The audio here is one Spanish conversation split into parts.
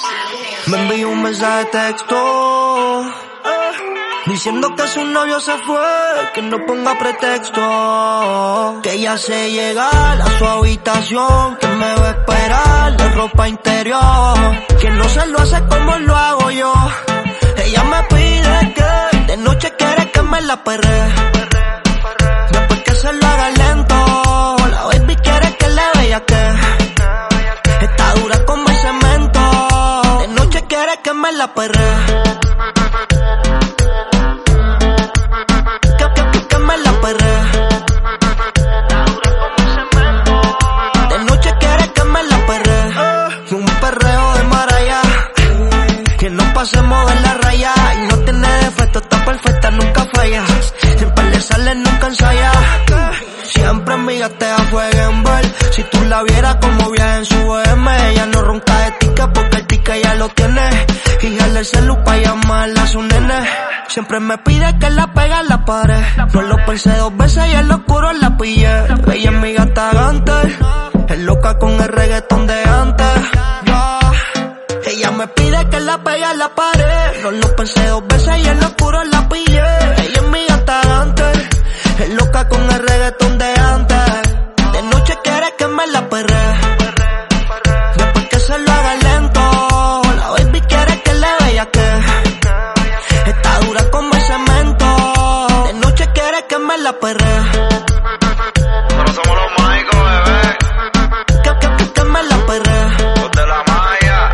Me envió un mensaje de texto diciendo que su novio se fue, que no ponga pretexto, que ella se llega a su habitación, que me va a esperar de ropa interior, que no se lo hace como lo hago yo. Ella me pide que de noche quiere que me la perre, después que se lo haga lento. La baby quiere que le vea que está dura como el cemento. De noche quiere que me la perre, que me la perre. Está dura como el cemento. De noche quiere que me la perre. Un perreo de maraya, que no pasemos de la raya. Y no tiene defecto, está perfecta, nunca falla. Siempre le sale, nunca ensaya. Siempre amiga te afuega en ver. Si tú la vieras como viaja en su BM. Ella no ronca de tica porque el tica ya lo tiene. Y jale el celu pa' llamarla a su nene. Siempre me pide que la pegue a la pared. No lo pensé dos veces y en lo oscuro la pillé. Ella es mi gata gante, es loca con el reggaetón de antes. Ella me pide que la pegue a la pared. No lo pensé dos veces y en lo oscuro la pillé. Ella es mi gata gante, es loca con el reggaetón de antes. De noche quiere que me la perre, después que se lo haga lento. La baby quiere que le vea que está dura como el cemento. De noche quiere que me la perre, pero somos los mágicos, bebé. que me la perre. Los de la malla.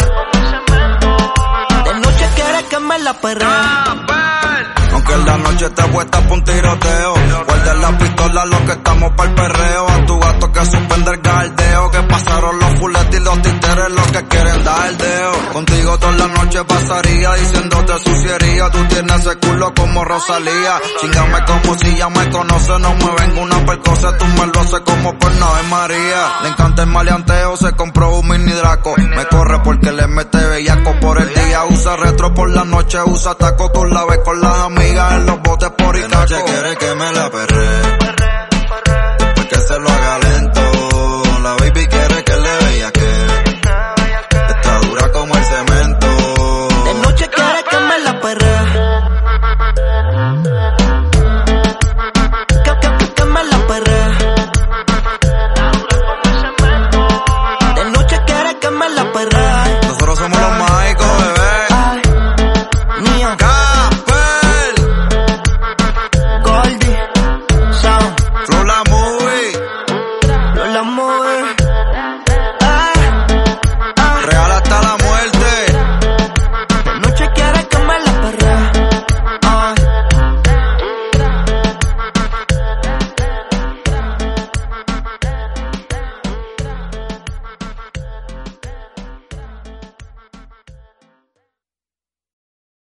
De noche quiere que me la perre. Aunque en la noche te puesta pa' un tiroteo, guarda la pistola los que estamos pa'l perreo. A tu gato que suspende el galdeo, que pasaron los fuletes y los títeres los que quieren dar el deo. Contigo toda la noche pasaría diciéndote suciería. Tú tienes ese culo como Rosalía. Chingame como si ya me conoce, no me vengo una percosa. Tú me lo haces como por Ave María. Le encanta el maleanteo, se compró un mini Draco. Me corre porque le mete bellaco por el día. Usa retro por la noche, usa taco. Tú la ves con las amigas en los botes por Icaco. De noche quiere que me la perre,